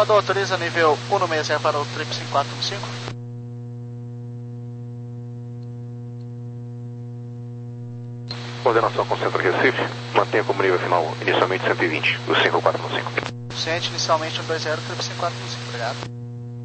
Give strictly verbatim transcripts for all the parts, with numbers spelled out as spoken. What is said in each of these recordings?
Salvador, autoriza nível um no sessenta para o triplo cinco quatro um cinco. Coordenação concentra Recife, mantenha como nível final inicialmente cento e vinte, o cinco quatro um cinco. Ciente inicialmente um dois zero, triplo cinco quatro um cinco, obrigado.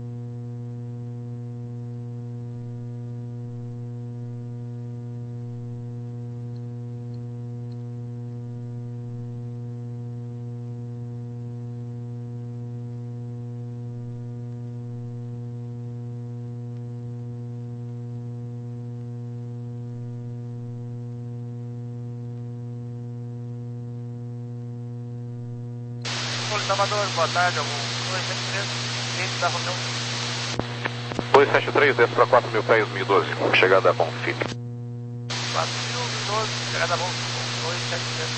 Salvador, boa tarde, algum dois sete três, dentro da reunião. dois sete três, desce para quatro mil pés, mil e doze, chegada a Bom Filho. quatro mil e doze, chegada a Bom Filho, dois sete três.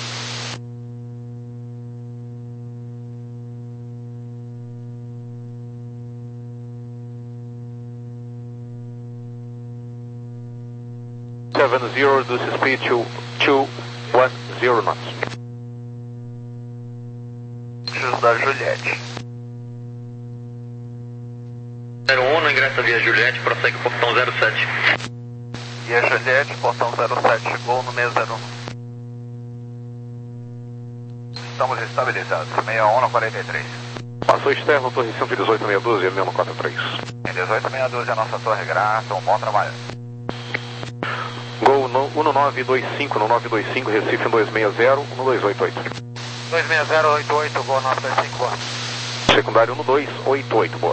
seven zero, reduce speed to two one zero knots. Da Juliette. zero um, no ingresso via Juliette, prossegue portão zero sete. Via Juliette, portão zero sete, gol no meio zero um. Estamos estabilizados, sessenta e um no quarenta e três. Passou externo, torre cento e dezoito, meia dúzia, mil quatro três. Em dezoito, meia dúzia, nossa torre, graça, um bom trabalho. Gol no um nove dois cinco, no nove dois cinco, Recife um dois seis zero, um dois oito oito. dois seis zero oito oito, gol nove dois cinco, boa. Secundário um dois oito oito, boa.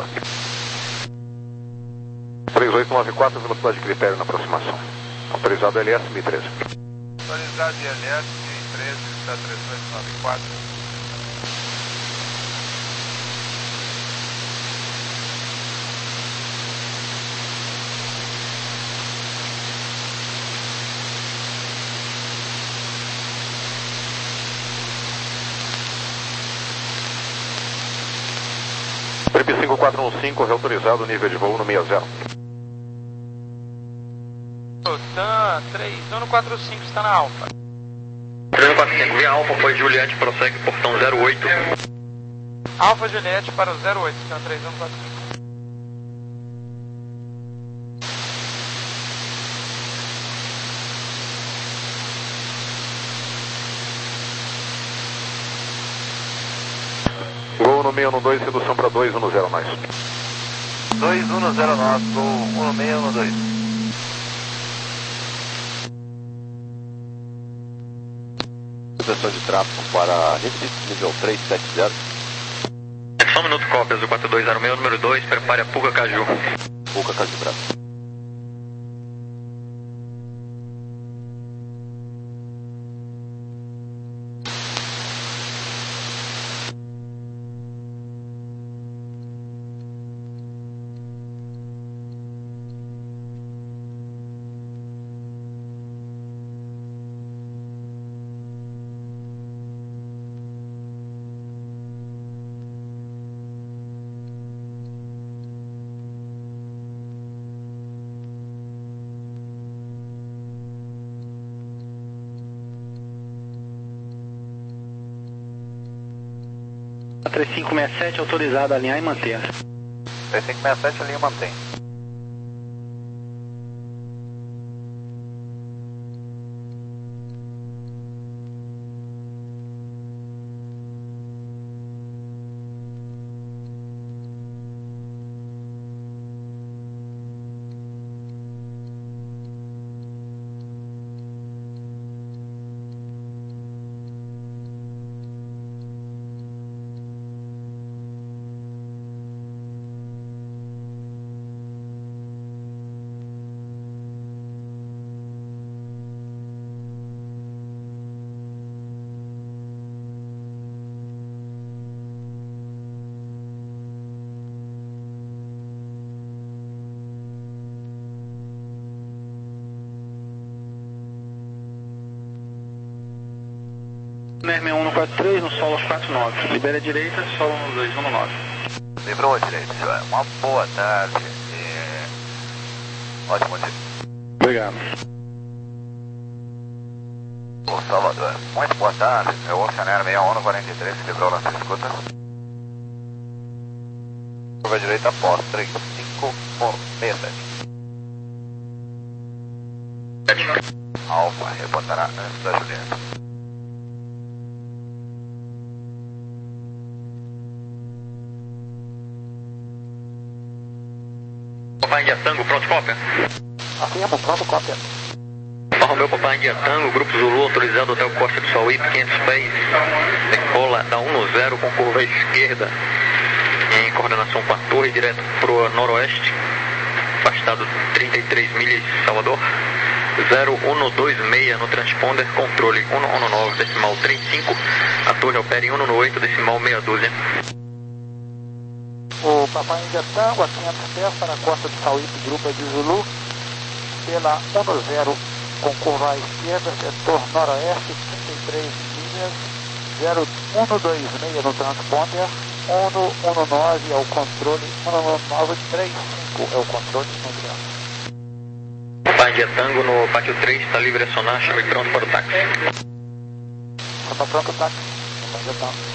três oito nove quatro, velocidade de critério na aproximação. Autorizado L S mil e treze. Autorizado L S mil e treze, está três oito nove quatro. Trip cinco quatro um cinco, reautorizado, nível de voo no sessenta. Tan três um quatro cinco, está na Alfa. três um quatro cinco, via Alfa, foi Juliette, prossegue portão zero oito. Alfa Juliette para o zero oito, Tan três um quatro cinco. Gol no seis um dois, redução para dois um zero mais. dois um zero nove, gol um seis um dois. Suspensão de tráfego para Recife, nível três sete zero. Só um minuto, cópias do quatro dois zero seis, número dois, prepare a Puga Caju. Puga Caju Braço. três cinco seis sete, autorizado a alinhar e manter. três cinco seis sete, alinha e mantém. seis um quatro três, no solo quatro nove. Libera a direita, solo no dois um nove. Livrou a direita, senhor. Uma boa tarde. E... ótimo dia. Obrigado. Ô, Salvador, muito boa tarde. Eu Oceaneiro seis um no quarenta e três, que livrou nossa escuta. Curva direita após três cinco ponto sessenta e sete. Alfa reportará antes da Julieta. Papai India Tango, pronto, cópia. Afirmo, pronto, cópia. Romeu Papai India Tango, Grupo Zulu, autorizado até o Costa do Sauípe, quinhentos pés, decola da um no zero com curva esquerda, em coordenação com a torre, direto para o noroeste, afastado trinta e três milhas, Salvador, zero um dois seis no transponder, controle um um nove, decimal trinta e cinco, a torre opera em um oito, decimal meia dúzia. O Papai India Tango, a quinhentos pés para a Costa do Sauípe, Grupo de Zulu, pela um no zero, com curva à esquerda, setor noroeste, trinta e três milhas, zero um dois seis no transponder, um um nove é o controle, um um nove três cinco é o controle mundial. Papai India Tango no pátio três, está livre a sonar, chame pronto para o táxi. Está pronto o táxi, Papai India Tango.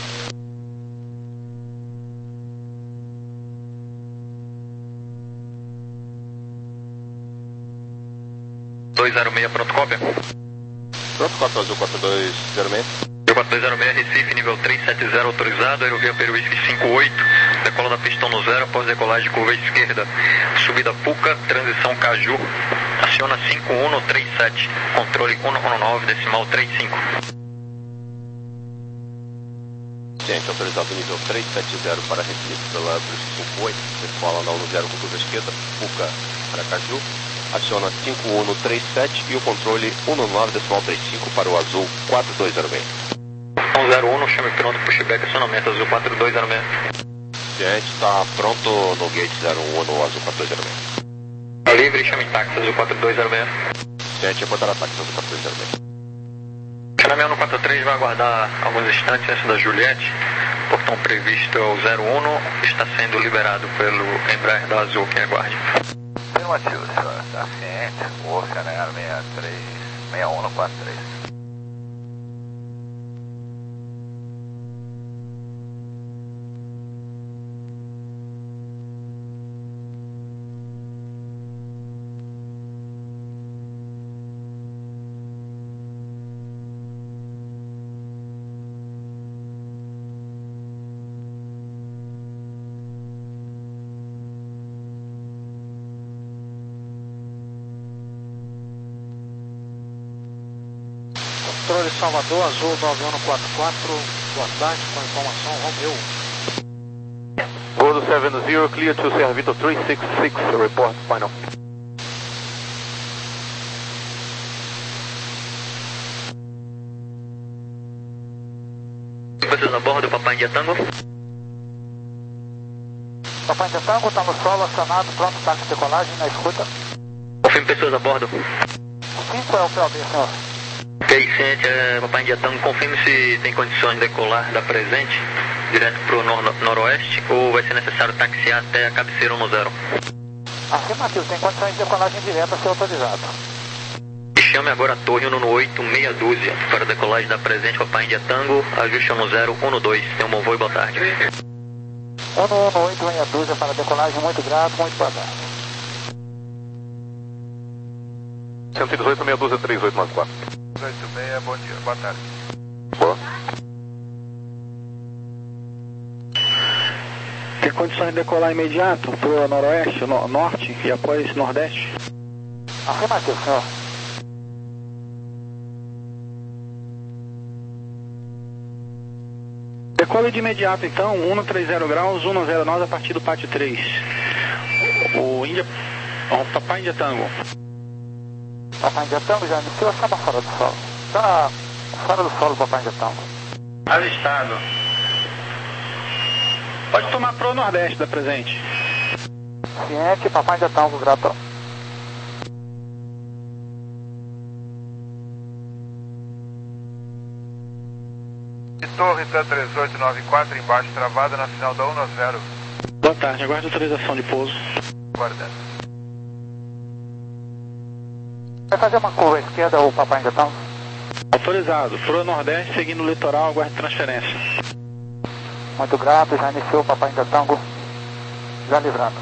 dois zero seis, pronto, cópia. Pronto, quatro azul quatro dois zero seis. quatro dois zero seis, Recife, nível trezentos e setenta, autorizado, aerovia Peruísque cinquenta e oito, decola da pistão no zero, após decolagem curva esquerda, subida Puca, transição Caju, aciona cinco um três sete, controle um um nove, decimal trinta e cinco. Ciente, autorizado nível trezentos e setenta para Recife pela Peruísque cinquenta e oito, decola da um no zero com curva esquerda, Puca para Caju, aciona cinco um três sete e o controle um nove, decimal trinta e cinco para o azul quatro dois zero seis. um zero um, chame pronto, pushback, acionamento azul quatro dois zero seis. Ciente, está pronto no gate zero um no azul quatro dois zero seis. Tá livre, chame táxi azul quatro dois zero seis. Ciente, reportará táxi azul quatro dois zero seis. Canamel no quatro três vai aguardar alguns instantes antes da Juliette. Portão previsto é o zero um, está sendo liberado pelo Embraer da Azul, que aguarde. Afirmativo, senhor. Está ciente. Oceaner sessenta e três, sessenta e um no quatro três. Controle Salvador, Azul nove um quatro quatro, boa tarde, com informação Romeu. Gordo seven zero, clear to Servito three six six, report final. Pessoas a bordo, Papai India Tango. Papai India Tango, está no solo, acionado, pronto, táxi de decolagem, na escuta. Confirme pessoas a bordo. cinco é o P O B, senhor. Ok, ciente, é, Papai India Tango, confirme se tem condições de decolar da presente, direto para o nor noroeste, ou vai ser necessário taxiar até a cabeceira um no zero. Afirmativo, tem condições de decolagem direta a ser autorizado. E chame agora a torre um oito, meia dúzia, para decolagem da presente, Papai India Tango, ajuste um zero um dois, tem um bom voo e boa tarde. um um oito, meia dúzia para decolagem, muito grato, muito boa tarde. cento e dezoito, meia dúzia, três oito nove quatro. oito seis, bom dia, boa tarde. Boa. Tem condições de decolar imediato para o noroeste, no, norte e após nordeste? Afirmativo, senhor. Decole de imediato então, um três zero graus, um zero nove a partir do pátio três. O Índia... O Papai India Tango. Papai India Tango já iniciou, estava fora do solo. Está fora do solo, Papai India Tango. Avistado. Pode tomar pro nordeste da presente. Ciente, Papai India Tango, gratão. E torre T três oito nove quatro, embaixo, travada na final da um no zero. Boa tarde, aguarde autorização de pouso. Guardando. Vai fazer uma curva à esquerda, o Papai India Tango? Autorizado. Pro nordeste, seguindo o litoral, aguarde transferência. Muito grato, já iniciou o Papai India Tango. Já livrando.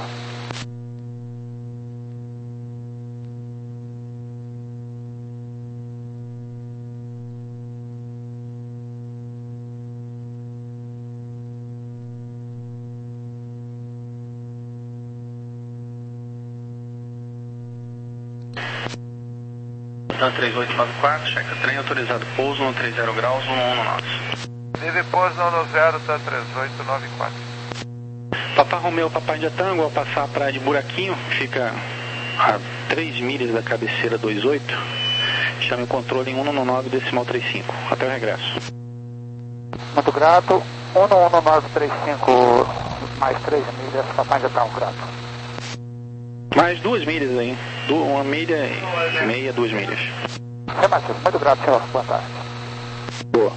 Tá três oito nove quatro, checa trem autorizado, pouso no trinta graus, um um nosso. Vive pouso no zero, tá três oito nove quatro. Papai Romeu, Papai Índia Tango, ao passar a praia de Buraquinho, fica a três milhas da cabeceira vinte e oito, chame o controle em um um nove decimal trinta e cinco, até o regresso. Muito grato, um um nove trinta e cinco, mais três milhas, Papai Índia Tango, grato. Mais duas milhas aí, du uma milha e meia, duas milhas. Afirmativo, muito grato, senhor, boa tarde. Boa.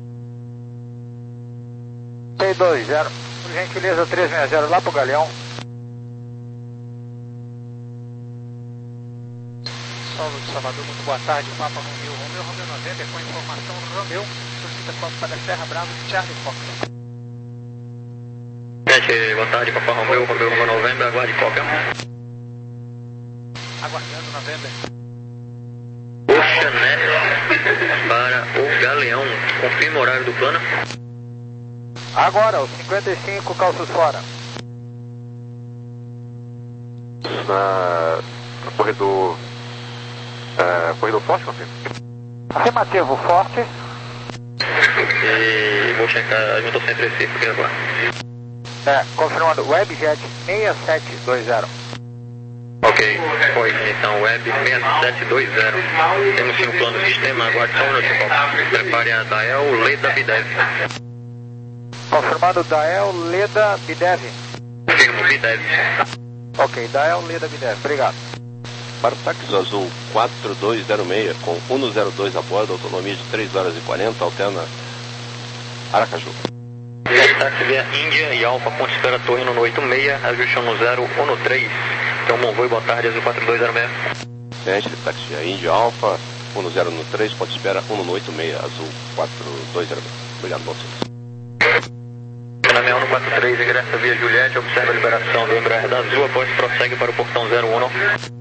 T dois zero, por gentileza trezentos e sessenta lá pro Galeão. Saulo de Salvador, muito boa tarde, Papa Romeu, Romeu, Romeu noventa, com informação do Romeu, solicita foto para a Serra Brava de Charlie Fox. Gente, boa tarde, Papa Romeu, Romeu, Romeu noventa, aguarde cópia. Aguardando November. Oceanet para o Galeão, confirma o horário do plano. Agora, os cinquenta e cinco calços fora. Na, no corredor. Uh, corredor forte, confirma. Afirmativo, forte. E vou checar, eu estou sem preciso aqui agora. É, confirmando, Webjet seis sete dois zero. Ok, foi então Web seis sete dois zero. Temos sim o plano do sistema, aguarde só um minuto. Prepare a Dael Leda Bidev. Confirmando Dael Leda Bidev. Firmo Bidev. Ok, Dael Leda Bidev, obrigado. Para o táxi azul quatro dois zero seis, com cento e dois a bordo, autonomia de três horas e quarenta, alterna Aracaju. Táxi via Índia e Alfa, ponte espera torre no oito seis, ajuste no zero um três. Então, bom voo, boa tarde, azul quatro dois zero seis. Ciente, táxi via Índia Alfa, um zero um três, ponte espera um no oito seis, azul quatro dois zero seis. Obrigado, bom serviço. Canamel no quatro três, ingressa via Juliette, observa a liberação do Embraer da Azul, após prossegue para o portão zero um.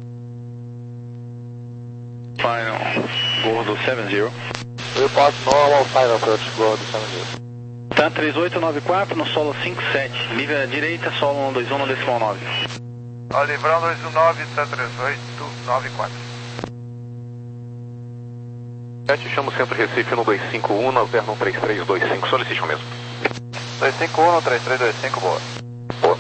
Final, Gordo sete zero. Report normal, final approach, Gordo sete zero. Tá três oito nove quatro no solo cinco sete, livre à direita, solo um dois um no decimal nove. Ó, livrão dois um nove, tá três oito nove quatro. sete, chama o centro Recife no dois cinco um, na Vernon três três dois cinco, solicite o mesmo. dois cinco um, três três dois cinco, boa. Boa.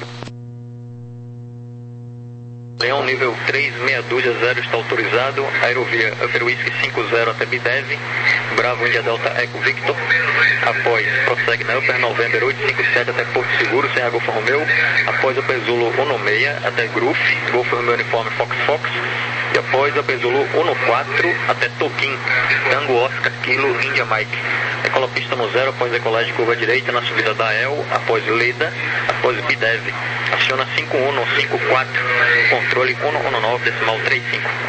Leão nível três seis dois zero está autorizado, aerovia Upper Whisky cinco zero até Bidev, Bravo India Delta Eco Victor, após prossegue na Upper November oito cinco sete até Porto Seguro, sem a Golfo Romeu, após Upper Zulu um seis até Groof, Golfo Romeu Uniforme Fox Fox, e após Upper Zulu um quatro até Toquim, Tango Oscar Kilo India Mike. Decola pista no zero após decolagem de curva direita na subida da El, após Leda, após Bidev. Aciona cinco um cinco quatro, controle um um nove decimal trinta e cinco.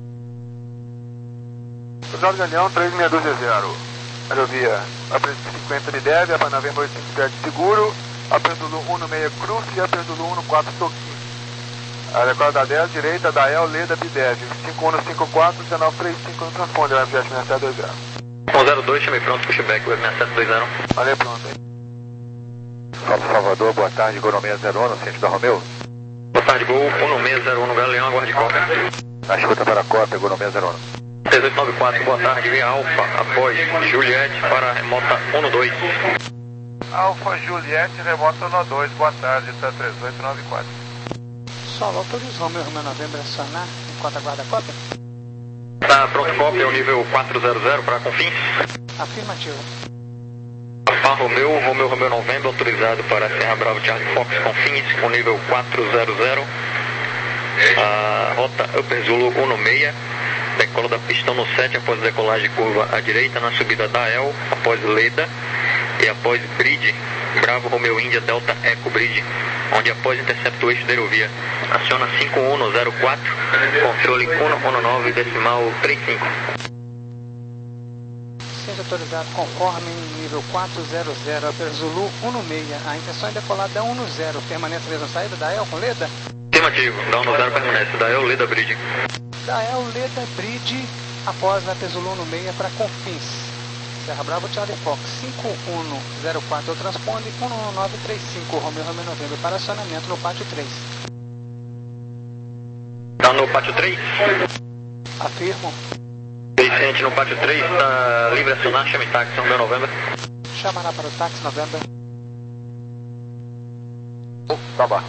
Cruzado Galeão três seis dois zero. Aerovia a preço de cinquenta de Deve, a Panavema oito cinco sete seguro, a Pendulu um seis Cruz e a Pendulu um quatro Toquim. A decola da dez, direita da El, Leda, Bidev. cinco um cinco quatro, dezenove trinta e cinco no transponder, M G S seis sete dois zero. um zero dois, chamei pronto, pushback, Web seis sete dois zero. Valeu, pronto aí. Salvador, boa tarde, Gol seis zero um, no centro da Romeu. Boa tarde, Gol um seis zero um no Galeão, aguarde cópia. A escuta para a cópia, Gol seis zero um. três oito nove quatro, boa tarde, via Alfa, após Juliette para a remota um dois. Alfa Juliette, remota um dois, boa tarde, tá três oito nove quatro. Solo autorizou meu Romeu November a acionar enquanto aguarda a cópia? Tá pronto, cópia, o nível quatro zero zero para Confins. Afirmativo. Papa Romeu, Romeu Romeu November, autorizado para Serra Bravo Charlie Fox Confins, com nível quatro zero zero. A rota Upper Zulu um seis, decola da pista no sete após decolagem de curva à direita na subida da El, após Leda e após Bridge, Bravo Romeu India Delta Eco Bridge, onde após intercepta o eixo da aerovia. Aciona cinco um zero quatro, controle um um nove decimal trinta e cinco. Seja autorizado conforme nível quatrocentos, Upper Zulu dezesseis. A intenção é decolar da dezesseis. Permanece mesmo saída da El com Leda? Afirmativo, da dezesseis permanece, da El Leda Bridge. Da El Leda Bridge, após Upper Zulu dezesseis para Confins. Serra Bravo, Charlie Fox, cinco um zero quatro, transponde um um nove três cinco, Romeo Romeo November, para acionamento no pátio três. Tá no pátio três? Afirmo. Vicente no pátio três, tá livre a acionar, chame táxi, Romeo November. Chamará para o táxi, November. Oh, tá bom.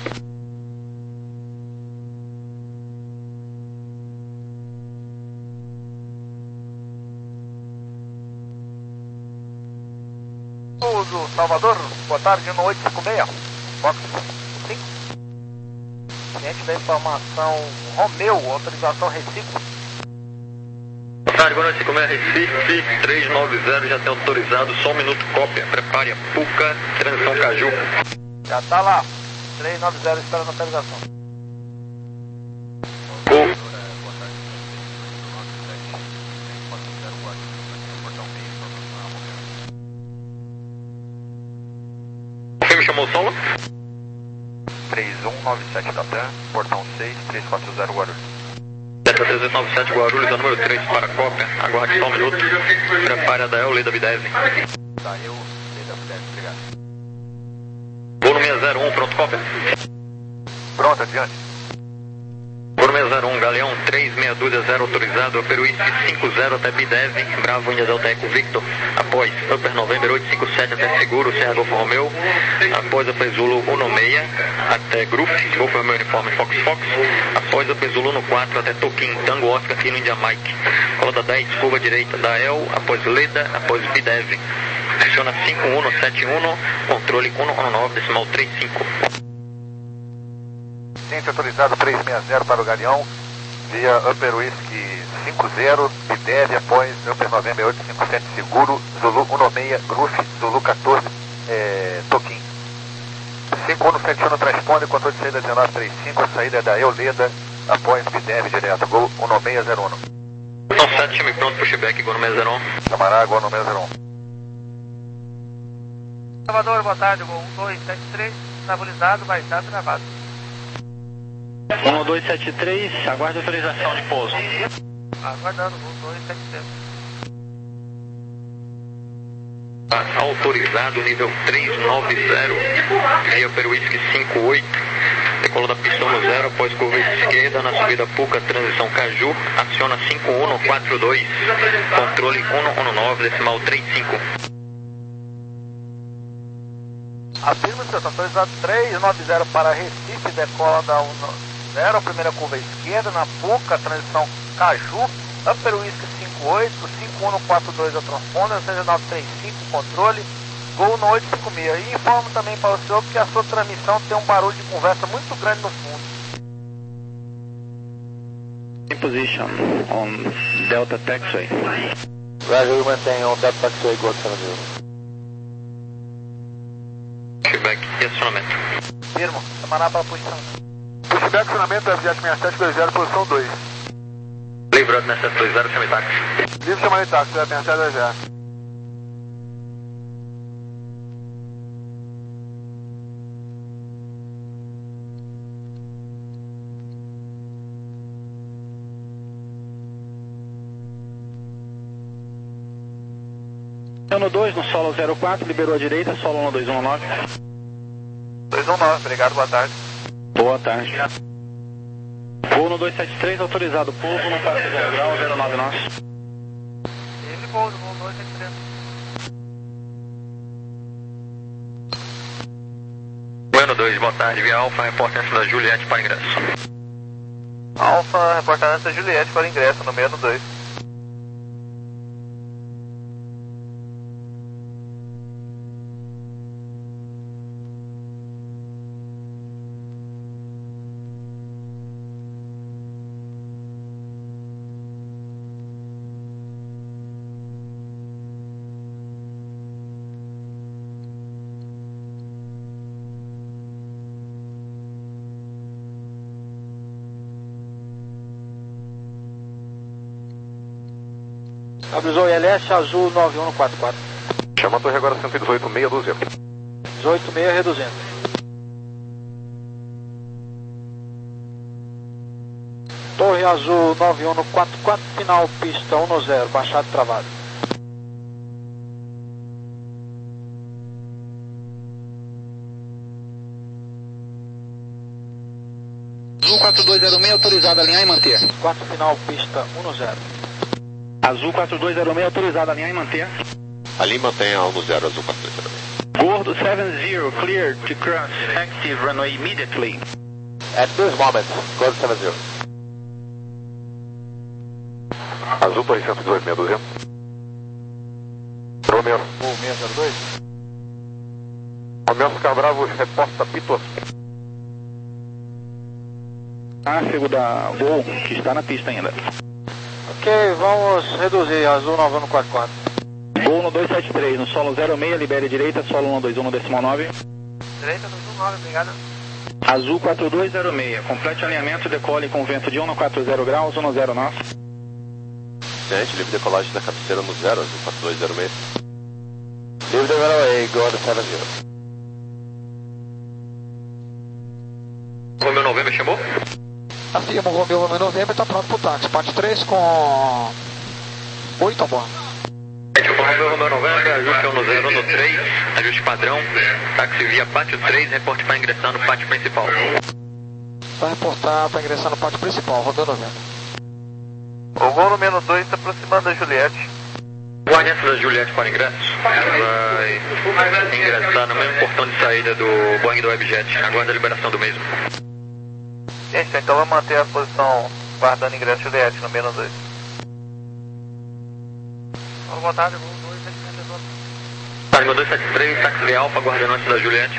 Do Salvador, boa tarde, no oito cinco seis, Fox cinco. Cliente da informação Romeu, autorização Recife. Boa tarde, boa noite, cinco seis Recife, três nove zero, já tem autorizado, só um minuto, cópia, prepare a Puca, transição Caju. Já tá lá, três nove zero esperando a autorização. Gol. Quem me chamou o solo? três um nove sete da T A M, portão seis, três quatro zero Guarulhos. Delta três oito nove sete Guarulhos, a número três para cópia, aguarde só um minuto, prepare a da El Leda B dez. Tá, eu, Leda B dez, obrigado. Voo no seis zero um, pronto, cópia. Pronto, adiante. Voo no seis zero um, Galeão três seis dois zero autorizado, Upper Whisky cinco zero até B dez, Bravo India Delta Eco Victor, após Upper November oito cinco sete até Seguro, Serra Golfo Romeu, após Upper Zulu dezesseis até Grupo, Golfo Romeu Uniforme Fox Fox, após Upper Zulu no quatro até Toquim, Tango Oscar Kilo India Mike, roda dez, curva direita da El, após Leda, após B dez, aciona cinco um sete um, controle um um nove, decimal trinta e cinco. Cliente autorizado três seis zero para o Galeão, via Upper Whisky cinco zero, B dez, após Upper November oito cinco sete Seguro, Zulu dezesseis, Gruff, Zulu quatorze, é, Toquim. cinco um sete um transponde, controle de saída dezenove trinta e cinco, a saída é da El Leda, após B dez direto, Gol dezesseis zero um. Então sete, chame pronto, pushback, Gol seis zero um. Camará, Gol seis zero um. Salvador, boa tarde, Gol um dois sete três, estabilizado, vai estar travado. um dois sete três, aguarde autorização de pouso. Aguardando, um dois sete três. Autorizado, nível três nove zero, meia Upper Whisky cinco oito, decola da pista no zero, após curva esquerda, na subida Puca, transição Caju, aciona cinco um quatro dois, controle um um nove, decimal trinta e cinco. Afirma, senhor, autorizado três nove zero para Recife, decola da um zero, primeira curva esquerda, na Puca, transição Caju, Upper Whisky cinco oito, cinco um quatro dois a transponder, seja nove três cinco, controle, Gol no oito cinco seis. E informo também para o senhor que a sua transmissão tem um barulho de conversa muito grande no fundo. In position on Delta Taxiway. Roger, mantém on Delta Taxiway, Gol Salvador. Pushback e acionamento. Firmo, Samaná para a posição. Pushback, acionamento, F J seis sete dois zero, posição dois. Livrado na sete dois zero, chame táxi. Livre chamando de táxi, F J seis sete dois zero. No dois, no solo zero quatro, liberou a direita, solo um dois um nove. dois um nove, obrigado, boa tarde. Boa tarde. Voo no dois sete três, autorizado pouso no quatro zero grau, zero nove nosso. Ele pouso, voo dois sete três. Bueno dois, boa tarde, via Alfa, reportância da Juliette para ingresso. Alfa, reportagem da Juliette para ingresso no meio no dois. Avisou I L S, azul nove um quatro quatro. Chama a torre agora cento e dezoito, meia dúzia. dezoito meia reduzindo. Torre azul nove um quatro quatro, final pista um zero, baixado travado. Azul quatro dois zero seis, autorizado a alinhar e manter. quatro final pista um zero. Azul quatro dois zero seis, autorizado a alinhar e manter. Ali mantenha um zero, azul quatro dois zero seis. Gordo sete zero, clear to cross active runway immediately. At this moment, Gordo sete zero. Azul torre cento e dezoito, meia dúzia. Romeo. Gol seis zero dois. Romeo Oscar Bravo, reposta Pitos. Tráfego da Gol, que está na pista ainda. Ok, vamos reduzir, azul nove um quatro quatro. Gol no dois sete três, no solo zero seis, libere direita, solo um dois um no decimal nove. Direita dois um nove, obrigado. Azul quatro dois zero seis, complete alinhamento, decole com vento de um quatro zero graus, um zero nós. Gente, livre decolagem da cabeceira no zero, azul quatro dois zero seis. Livre de runway, Gordo sete zero. Romeo November chamou? Afirma, o Romeo Romeo November está pronto para o táxi. Parte três com oito a bordo. Romeo Romeo November, ajuste um zero no três, ajuste padrão, táxi via pátio três, reporte para ingressar no pátio principal. Vai reportar para ingressar no pátio principal, Romeo November. O voo número dois está aproximando da Juliette. Guardiante da Juliette para ingressos, vai ingressar no mesmo portão de saída do Boeing do Webjet, aguarda a liberação do mesmo. Gente, então vamos manter a posição guardando ingresso Juliette no menos dois. Boa tarde, voo dois sete três. Targa dois sete três, táxi via Alfa, aguardando antes da Juliette.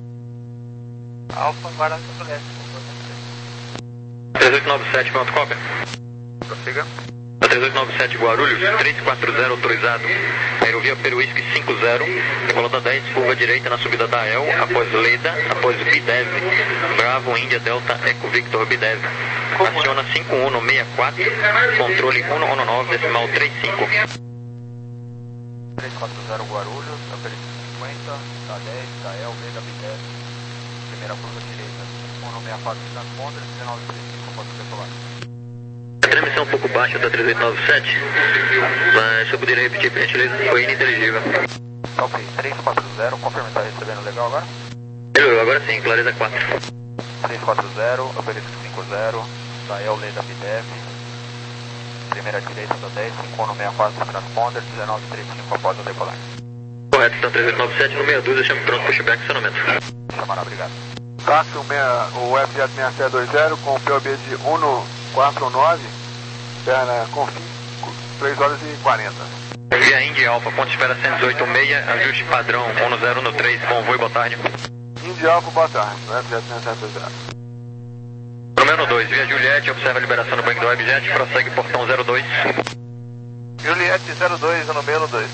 Alfa, guardando a Juliette. três oito nove sete, pronto, cópia. Prossiga. três oito nove sete Guarulhos, três quatro zero autorizado, aerovia Peruísque cinco zero, decolada dez, curva direita na subida da E L, após Leda, após Bidev, Bravo, Índia, Delta, Eco Victor, Bidev, aciona cinco um seis quatro, controle um um nove, decimal trinta e cinco. três quatro zero Guarulhos, Peruísque cinquenta, da dez, da E L, Leda, Bidev, primeira curva direita, um um seis quatro, transponder, dezenove trinta e cinco, pode decolar. A transmissão é um pouco baixa da três oito nove sete, mas se eu puder repetir, por gentileza, foi ininteligível. Ok, três quatro zero, confirma, está recebendo legal agora? Melhorou, agora sim, clareza quatro. três quatro zero, Obelisco cinco zero, da E L Leda Bidev, primeira direita da dez, cinco um seis quatro, transponder, dezenove trinta e cinco, após a decolagem. Correto, então três oito nove sete, no meia dúzia, chame pronto, pushback, acionamento. Chamará, obrigado. Táxi o F J seis sete dois zero com o P O B de um quatro nove, perna confim, três horas e quarenta. Via India Alfa, ponto de espera cento e dezoito seis, ajuste padrão um zero no três, convoio, boa tarde. India Alfa, boa tarde, o F J seis sete dois zero. Romeo dois, via Juliette, observa a liberação do Boeing do Webjet, prossegue portão zero dois. Juliette zero dois, no meio dois.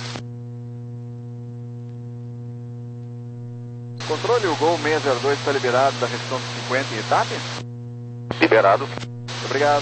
Controle, o Gol seis zero dois está liberado da restrição de cinquenta em etapa? Liberado. Obrigado.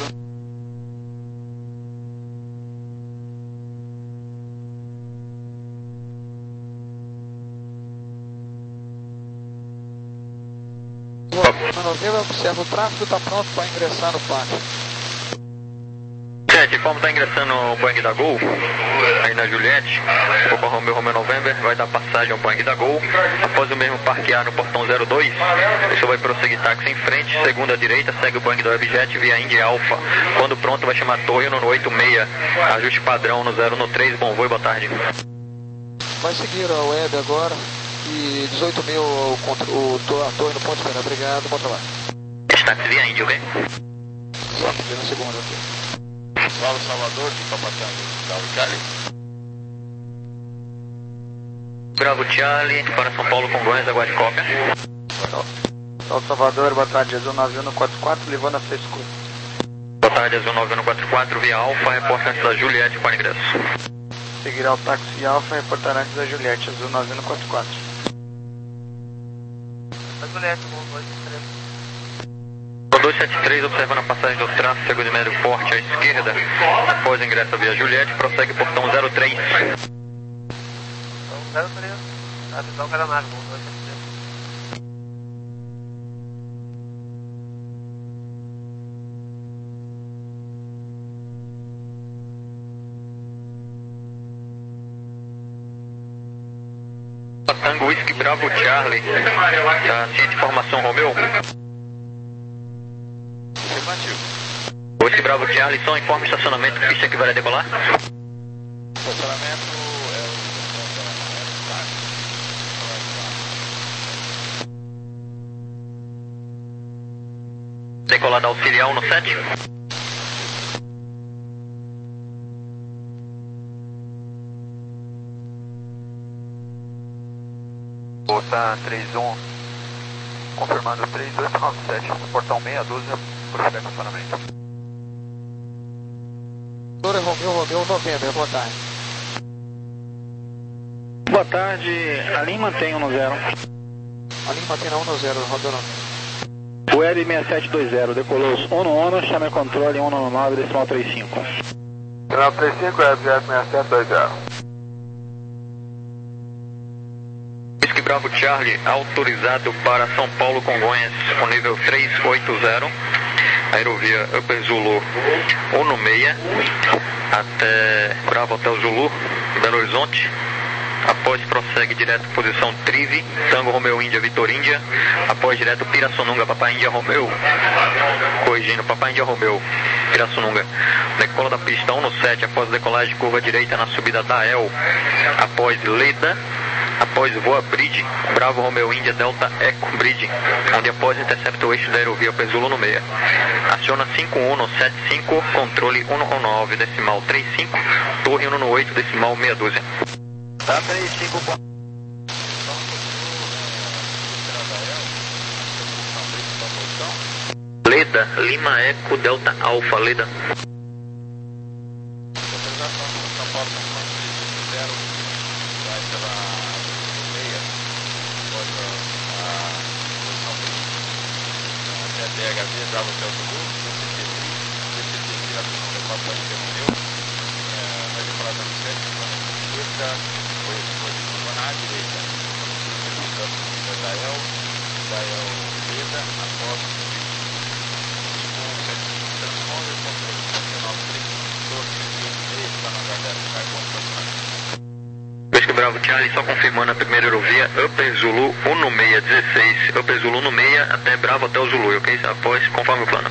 Novembro, observa o tráfego, está pronto para ingressar no pátio. Gente, como está ingressando o Boeing da Gol, aí na Juliette, vou para o Romeo Romeo November, vai dar passagem ao Boeing da Gol. Após o mesmo parquear no portão zero dois, o senhor vai prosseguir táxi em frente, segunda direita, segue o Boeing do Webjet via India Alpha. Quando pronto, vai chamar a torre no oito seis, ajuste padrão no zero no três, bom voo e boa tarde. Vai seguir a web agora e dezoito mil o, o, a torre no ponto de espera. Obrigado, bom trabalho. Táxi via India, ok? Só aqui na segunda, ok. Fala Salvador, de Papatanga, Bravo Charlie. Bravo Charlie, para São Paulo, Congonhas, aguarde cópia. Salve Salvador, boa tarde, azul nove um quatro quatro, levando a seis curva. Boa tarde, azul nove um quatro quatro, via Alfa, reporta antes da Juliette para ingresso. Seguirá o táxi Alfa, reportar antes da Juliette, azul nove um quatro quatro. A Juliette, voo dois três. dois sete três, observando a passagem do tráfego de médio porte à esquerda, após o ingresso via Juliette, prossegue portão zero três. zero três, atenção cada nave, dois sete três. Tango Whisky Bravo Charlie, tá ciente informação Romeu? Afirmativo. Whisky Bravo Charlie, só informe estacionamento, pista que vai decolar. Estacionamento é o... Decolada auxiliar um no sete. Botar três um, confirmando três dois nove sete, portão meia dúzia, proceder com acionamento. Doutor Romeu, Romeu, Novembro, boa tarde. Boa tarde, a linha mantém um no zero. A linha mantém um no zero, Romeu Novembro. O L seis sete dois zero, decolou um no um, chame controle um no nove, decimal trinta e cinco. Decimal trinta e cinco, L seis sete dois zero. Whisky Bravo Charlie, autorizado para São Paulo Congonhas, com nível trezentos e oitenta, aerovia Upper Zulu um no seis, até Bravo Hotel Zulu, Belo Horizonte. Após prossegue direto posição Trive, Tango Romeu Índia, Vitor Índia. Após direto Pirassununga, Papai Índia Romeu. Corrigindo, Papai Índia Romeu, Pirassununga. Decola da pista um no sete, após decolagem curva direita na subida da El. Após Leda, após voa Bridge, Bravo Romeu Índia, Delta Eco Bridge, onde após intercepta o eixo da aerovia Pezulo no meia. Aciona cinco um no sete cinco, controle um no nove, decimal trinta e cinco, torre um no oito, decimal meia dúzia. Tá, três cinco. Leda, Lima Eco, Delta Alfa, Leda. D H V, Bravo Hotel Zulu, D C T três, D C T Pirassununga, Papai Índia Romeu, vai decolar da sete, esquerda, curva na direita, da Dael, Dael Leda, após cinco um sete cinco, transponder, controle sete nove três, torre vinte e três, para não guardar o carbono, estacionamento. Whisky Bravo Charlie, só confirmando a primeira aerovia, Upper Zulu um no seis, dezesseis, Upper Zulu no seis, até Bravo Hotel Zulu, ok? Após, conforme o plano.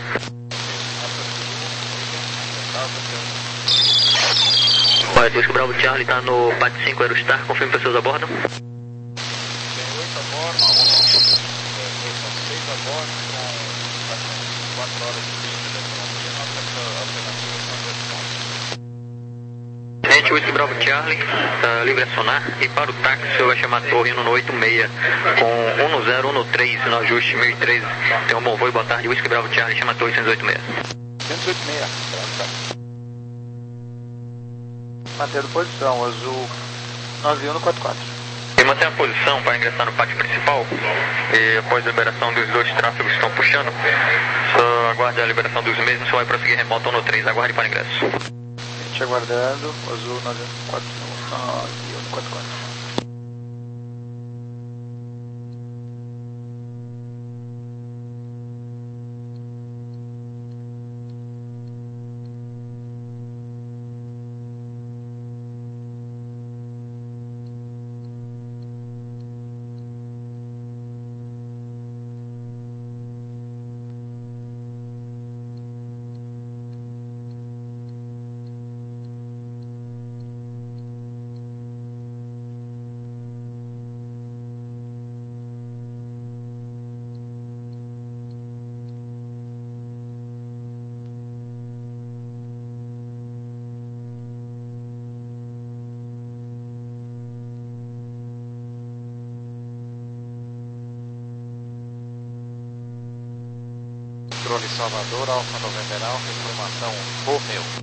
Olha, Whisky Bravo Charlie está no P A T cinco Aerostar, confirme pessoas a bordo. Tem oito a bordo, seis a bordo, com quatro horas de pista de autonomia, nossa alternativa são dois pontos. Gente, Whisky Bravo Charlie, tá livre a acionar, e para o táxi você vai chamar a torre um no oito seis, com um no zero, um no três, no ajuste mil e treze. Tem um bom voo e boa tarde, Whisky Bravo Charlie, chama a torre cento e oitenta e seis. cento e oitenta e seis. Mantendo posição, azul nove um no quarenta e quatro. E mantém a posição para ingressar no pátio principal, e após a liberação dos dois tráfegos que estão puxando, só aguarde a liberação dos mesmos, só vai prosseguir remoto um no três, aguarde para ingresso. A gente aguardando, azul nove um no quarenta e quatro. Controle Salvador, Alfa November Alfa, informação Romeu.